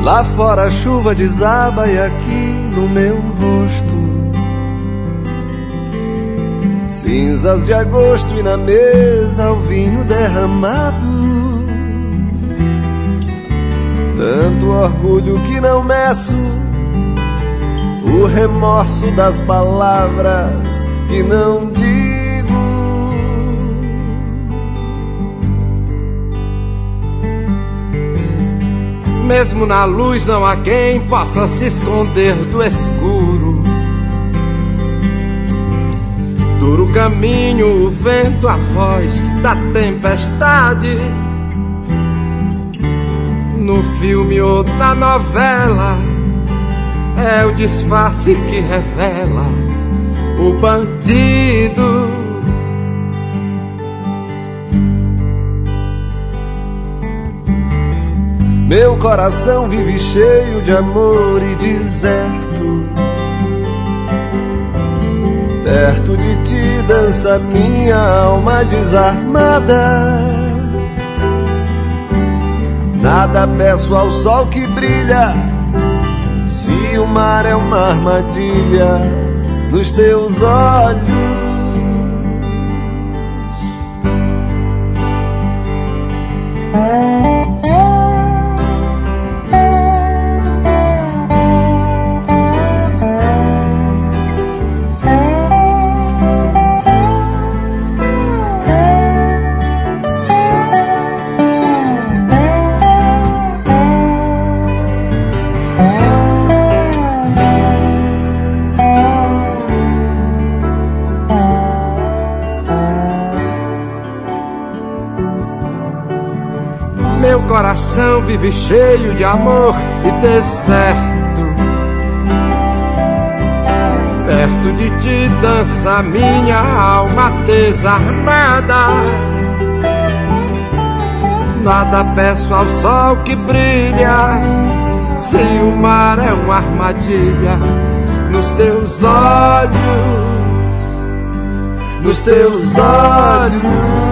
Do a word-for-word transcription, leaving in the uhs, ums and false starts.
Lá fora a chuva desaba e aqui no meu rosto cinzas de agosto e na mesa o vinho derramado. Tanto orgulho que não meço, o remorso das palavras que não digo. Mesmo na luz não há quem possa se esconder do escuro. Duro caminho, o vento, a voz da tempestade. No filme ou na novela, é o disfarce que revela o bandido. Meu coração vive cheio de amor e deserto. Perto de ti dança minha alma desarmada. Nada peço ao sol que brilha, se o mar é uma armadilha nos teus olhos. Meu coração vive cheio de amor e deserto. Perto de ti dança minha alma desarmada. Nada peço ao sol que brilha, se o mar é uma armadilha nos teus olhos, nos teus olhos.